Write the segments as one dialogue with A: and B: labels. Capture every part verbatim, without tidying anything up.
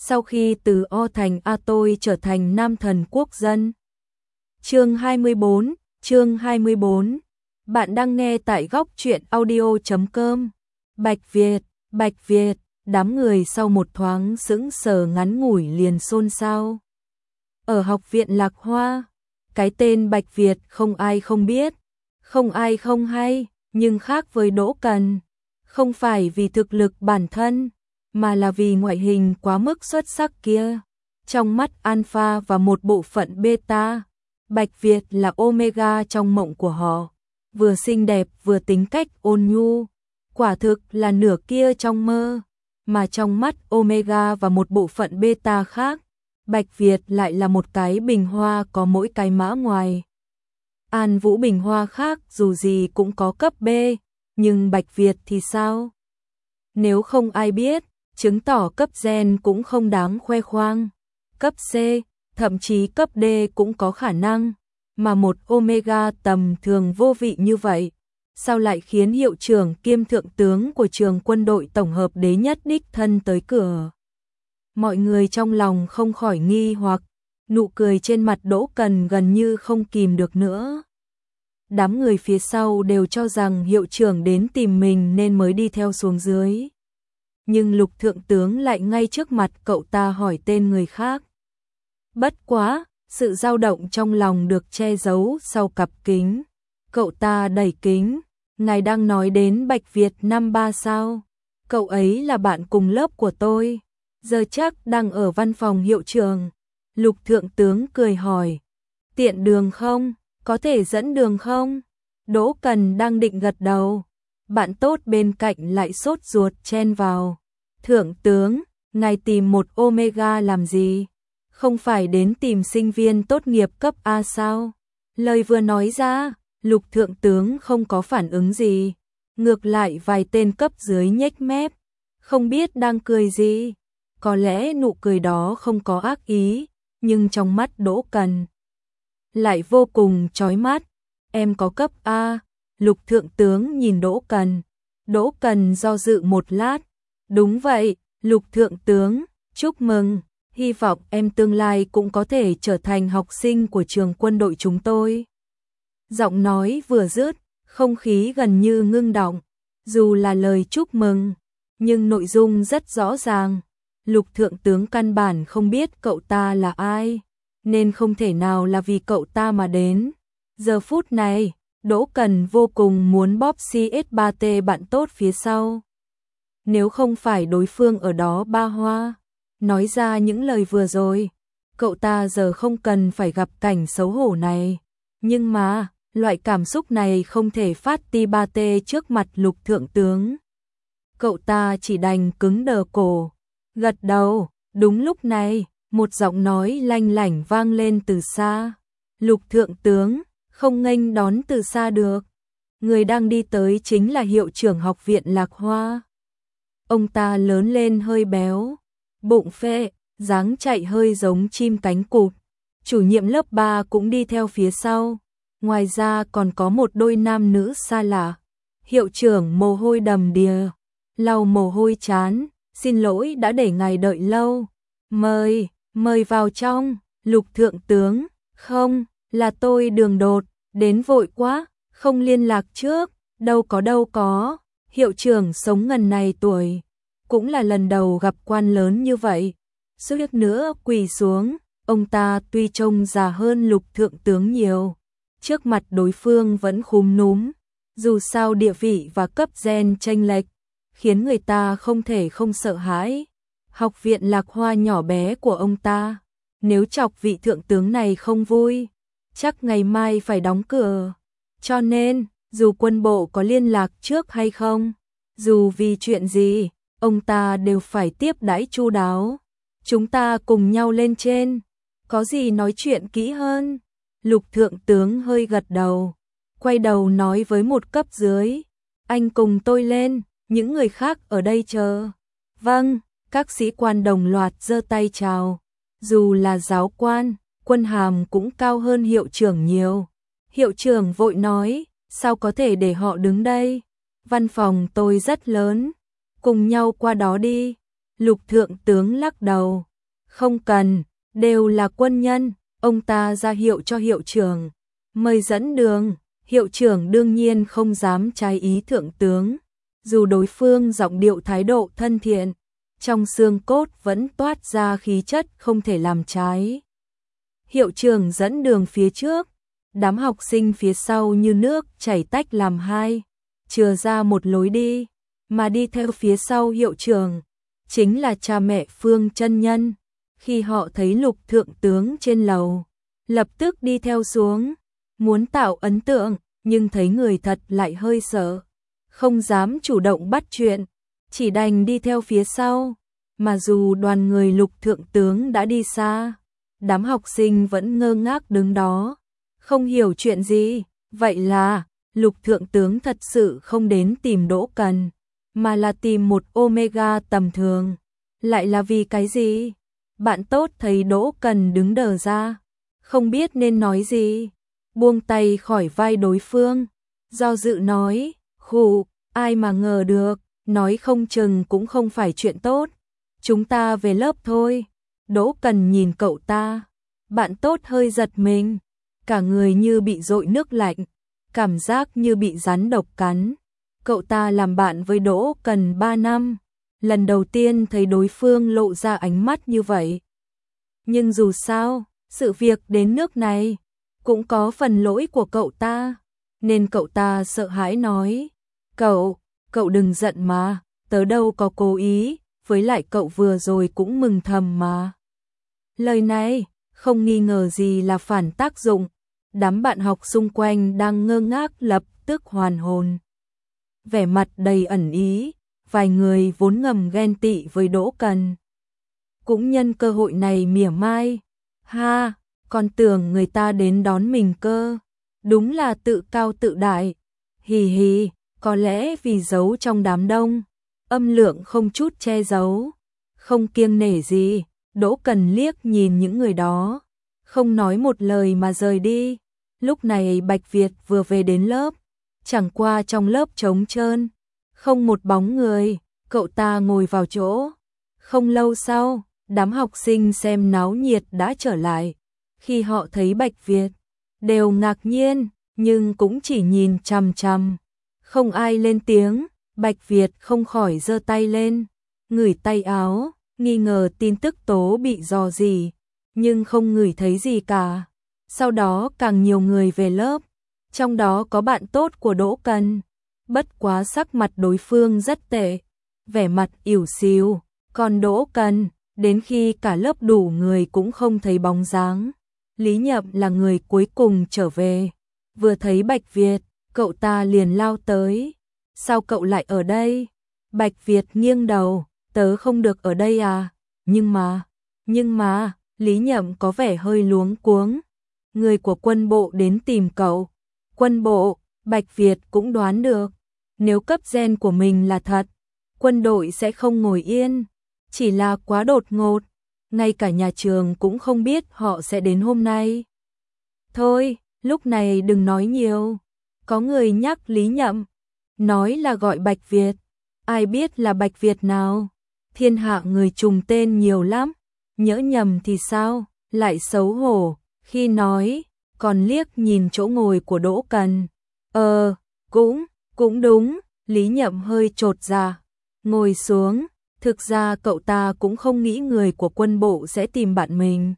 A: sau khi từ O thành A tôi trở thành nam thần quốc dân. Chương hai mươi bốn, chương hai mươi bốn. Bạn đang nghe tại góc truyện audio chấm com. Bạch Việt, Bạch Việt, đám người sau một thoáng sững sờ ngắn ngủi liền xôn xao. Ở học viện Lạc Hoa, cái tên Bạch Việt không ai không biết, không ai không hay, nhưng khác với Đỗ Cần, không phải vì thực lực bản thân, mà là vì ngoại hình quá mức xuất sắc kia. Trong mắt Alpha và một bộ phận Beta, Bạch Việt là Omega trong mộng của họ, vừa xinh đẹp vừa tính cách ôn nhu, quả thực là nửa kia trong mơ, mà trong mắt Omega và một bộ phận Beta khác, Bạch Việt lại là một cái bình hoa có mỗi cái mã ngoài. An Vũ bình hoa khác dù gì cũng có cấp B, nhưng Bạch Việt thì sao? Nếu không ai biết, chứng tỏ cấp gen cũng không đáng khoe khoang. Cấp C, thậm chí cấp D cũng có khả năng, mà một Omega tầm thường vô vị như vậy, sao lại khiến hiệu trưởng kiêm thượng tướng của trường quân đội tổng hợp đế nhất đích thân tới cửa? Mọi người trong lòng không khỏi nghi hoặc, nụ cười trên mặt Đỗ Cần gần như không kìm được nữa. Đám người phía sau đều cho rằng hiệu trưởng đến tìm mình nên mới đi theo xuống dưới. Nhưng Lục thượng tướng lại ngay trước mặt cậu ta hỏi tên người khác. Bất quá, sự dao động trong lòng được che giấu sau cặp kính. Cậu ta đẩy kính, ngài đang nói đến Bạch Việt năm ba sao? Cậu ấy là bạn cùng lớp của tôi, giờ chắc đang ở văn phòng hiệu trưởng. Lục thượng tướng cười hỏi, tiện đường không? Có thể dẫn đường không? Đỗ Cần đang định gật đầu, bạn tốt bên cạnh lại sốt ruột chen vào. Thượng tướng, ngài tìm một Omega làm gì? Không phải đến tìm sinh viên tốt nghiệp cấp A sao? Lời vừa nói ra, Lục thượng tướng không có phản ứng gì, ngược lại vài tên cấp dưới nhếch mép, không biết đang cười gì. Có lẽ nụ cười đó không có ác ý, nhưng trong mắt Đỗ Cần lại vô cùng chói mắt. Em có cấp A. Lục thượng tướng nhìn Đỗ Cần. Đỗ Cần do dự một lát. Đúng vậy, Lục thượng tướng, chúc mừng. Hy vọng em tương lai cũng có thể trở thành học sinh của trường quân đội chúng tôi. Giọng nói vừa dứt, không khí gần như ngưng đọng. Dù là lời chúc mừng, nhưng nội dung rất rõ ràng. Lục thượng tướng căn bản không biết cậu ta là ai, nên không thể nào là vì cậu ta mà đến. Giờ phút này, Đỗ Cần vô cùng muốn bóp xê ét ba T bạn tốt phía sau. Nếu không phải đối phương ở đó ba hoa, nói ra những lời vừa rồi, cậu ta giờ không cần phải gặp cảnh xấu hổ này. Nhưng mà, loại cảm xúc này không thể phát ti ba T trước mặt Lục thượng tướng. Cậu ta chỉ đành cứng đờ cổ, gật đầu. Đúng lúc này, một giọng nói lanh lảnh vang lên từ xa. Lục thượng tướng, không nghênh đón từ xa được. Người đang đi tới chính là hiệu trưởng học viện Lạc Hoa. Ông ta lớn lên hơi béo, bụng phệ, dáng chạy hơi giống chim cánh cụt. Chủ nhiệm lớp ba cũng đi theo phía sau. Ngoài ra còn có một đôi nam nữ xa lạ. Hiệu trưởng mồ hôi đầm đìa, lau mồ hôi chán, xin lỗi đã để ngài đợi lâu. Mời, mời vào trong. Lục thượng tướng, không, là tôi đường đột, đến vội quá, không liên lạc trước, đâu có đâu có. Hiệu trưởng sống ngần này tuổi, cũng là lần đầu gặp quan lớn như vậy. Suýt nữa quỳ xuống, ông ta tuy trông già hơn Lục thượng tướng nhiều, trước mặt đối phương vẫn khúm núm, dù sao địa vị và cấp gen chênh lệch, khiến người ta không thể không sợ hãi. Học viện Lạc Hoa nhỏ bé của ông ta, nếu chọc vị thượng tướng này không vui, chắc ngày mai phải đóng cửa. Cho nên, dù quân bộ có liên lạc trước hay không, dù vì chuyện gì, ông ta đều phải tiếp đãi chu đáo. Chúng ta cùng nhau lên trên, có gì nói chuyện kỹ hơn. Lục thượng tướng hơi gật đầu, quay đầu nói với một cấp dưới, anh cùng tôi lên, những người khác ở đây chờ. Vâng, các sĩ quan đồng loạt giơ tay chào. Dù là giáo quan, quân hàm cũng cao hơn hiệu trưởng nhiều. Hiệu trưởng vội nói, sao có thể để họ đứng đây? Văn phòng tôi rất lớn, cùng nhau qua đó đi. Lục thượng tướng lắc đầu, Không cần, đều là quân nhân, ông ta ra hiệu cho hiệu trưởng, mời dẫn đường, hiệu trưởng đương nhiên không dám trái ý thượng tướng, dù đối phương giọng điệu thái độ thân thiện, trong xương cốt vẫn toát ra khí chất không thể làm trái. Hiệu trưởng dẫn đường phía trước, đám học sinh phía sau như nước chảy tách làm hai, chừa ra một lối đi, mà đi theo phía sau hiệu trưởng chính là cha mẹ Phương Chân Nhân. Khi họ thấy Lục thượng tướng trên lầu, lập tức đi theo xuống, muốn tạo ấn tượng, nhưng thấy người thật lại hơi sợ, không dám chủ động bắt chuyện, chỉ đành đi theo phía sau. Mà dù đoàn người Lục thượng tướng đã đi xa, đám học sinh vẫn ngơ ngác đứng đó, không hiểu chuyện gì. Vậy là Lục thượng tướng thật sự không đến tìm Đỗ Cần, mà là tìm một Omega tầm thường. Lại là vì cái gì? Bạn tốt thấy Đỗ Cần đứng đờ ra, không biết nên nói gì, buông tay khỏi vai đối phương, do dự nói, khụ, ai mà ngờ được, nói không chừng cũng không phải chuyện tốt, chúng ta về lớp thôi. Đỗ Cần nhìn cậu ta, bạn tốt hơi giật mình, cả người như bị dội nước lạnh, cảm giác như bị rắn độc cắn. Cậu ta làm bạn với Đỗ Cần ba năm, lần đầu tiên thấy đối phương lộ ra ánh mắt như vậy. Nhưng dù sao, sự việc đến nước này cũng có phần lỗi của cậu ta, nên cậu ta sợ hãi nói, cậu, cậu đừng giận mà, tớ đâu có cố ý, với lại cậu vừa rồi cũng mừng thầm mà. Lời này không nghi ngờ gì là phản tác dụng, đám bạn học xung quanh đang ngơ ngác lập tức hoàn hồn. Vẻ mặt đầy ẩn ý, vài người vốn ngầm ghen tị với Đỗ Cần cũng nhân cơ hội này mỉa mai, ha, còn tưởng người ta đến đón mình cơ, đúng là tự cao tự đại, hì hì, có lẽ vì giấu trong đám đông, âm lượng không chút che giấu, không kiêng nể gì. Đỗ Cần liếc nhìn những người đó, không nói một lời mà rời đi. Lúc này Bạch Việt vừa về đến lớp, chẳng qua trong lớp trống trơn, không một bóng người, cậu ta ngồi vào chỗ. Không lâu sau, đám học sinh xem náo nhiệt đã trở lại. Khi họ thấy Bạch Việt, đều ngạc nhiên, nhưng cũng chỉ nhìn chằm chằm, không ai lên tiếng. Bạch Việt không khỏi giơ tay lên, ngửi tay áo, nghi ngờ tin tức tố bị dò dỉ, nhưng không ngửi thấy gì cả. Sau đó càng nhiều người về lớp, trong đó có bạn tốt của Đỗ Cần, bất quá sắc mặt đối phương rất tệ, vẻ mặt ỉu xìu, còn Đỗ Cần, đến khi cả lớp đủ người cũng không thấy bóng dáng. Lý Nhậm là người cuối cùng trở về, vừa thấy Bạch Việt, cậu ta liền lao tới. Sao cậu lại ở đây? Bạch Việt nghiêng đầu, tớ không được ở đây à? Nhưng mà, nhưng mà, Lý Nhậm có vẻ hơi luống cuống. Người của quân bộ đến tìm cậu. Quân bộ, Bạch Việt cũng đoán được, nếu cấp gen của mình là thật, quân đội sẽ không ngồi yên, chỉ là quá đột ngột, ngay cả nhà trường cũng không biết họ sẽ đến hôm nay. Thôi, lúc này đừng nói nhiều. Có người nhắc Lý Nhậm, nói là gọi Bạch Việt, ai biết là Bạch Việt nào, thiên hạ người trùng tên nhiều lắm, nhỡ nhầm thì sao, lại xấu hổ, khi nói, còn liếc nhìn chỗ ngồi của Đỗ Cần. Ờ, cũng, cũng đúng, Lý Nhậm hơi chột dạ, ngồi xuống, thực ra cậu ta cũng không nghĩ người của quân bộ sẽ tìm bạn mình.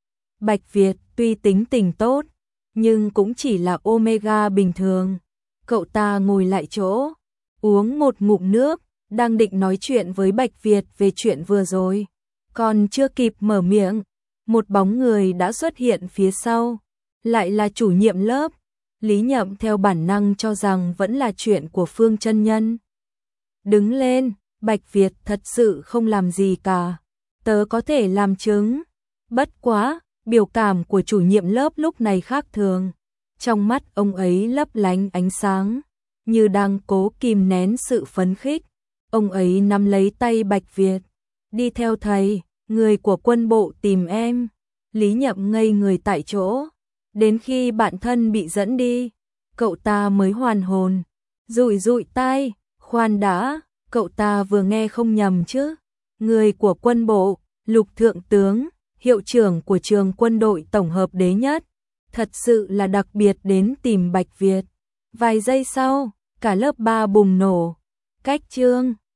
A: Bạch Việt tuy tính tình tốt, nhưng cũng chỉ là Omega bình thường. Cậu ta ngồi lại chỗ, uống một ngụm nước, đang định nói chuyện với Bạch Việt về chuyện vừa rồi. Còn chưa kịp mở miệng, một bóng người đã xuất hiện phía sau, lại là chủ nhiệm lớp. Lý Nhậm theo bản năng cho rằng vẫn là chuyện của Phương Chân Nhân. Đứng lên, Bạch Việt thật sự không làm gì cả, tớ có thể làm chứng. Bất quá, biểu cảm của chủ nhiệm lớp lúc này khác thường. Trong mắt ông ấy lấp lánh ánh sáng, như đang cố kìm nén sự phấn khích. Ông ấy nắm lấy tay Bạch Việt, đi theo thầy, người của quân bộ tìm em. Lý Nhậm ngây người tại chỗ, đến khi bạn thân bị dẫn đi, cậu ta mới hoàn hồn, dụi dụi tai, khoan đã, cậu ta vừa nghe không nhầm chứ, người của quân bộ Lục thượng tướng, hiệu trưởng của trường quân đội tổng hợp Đế Nhất, thật sự là đặc biệt đến tìm Bạch Việt. Vài giây sau, cả lớp ba bùng nổ. Cách chương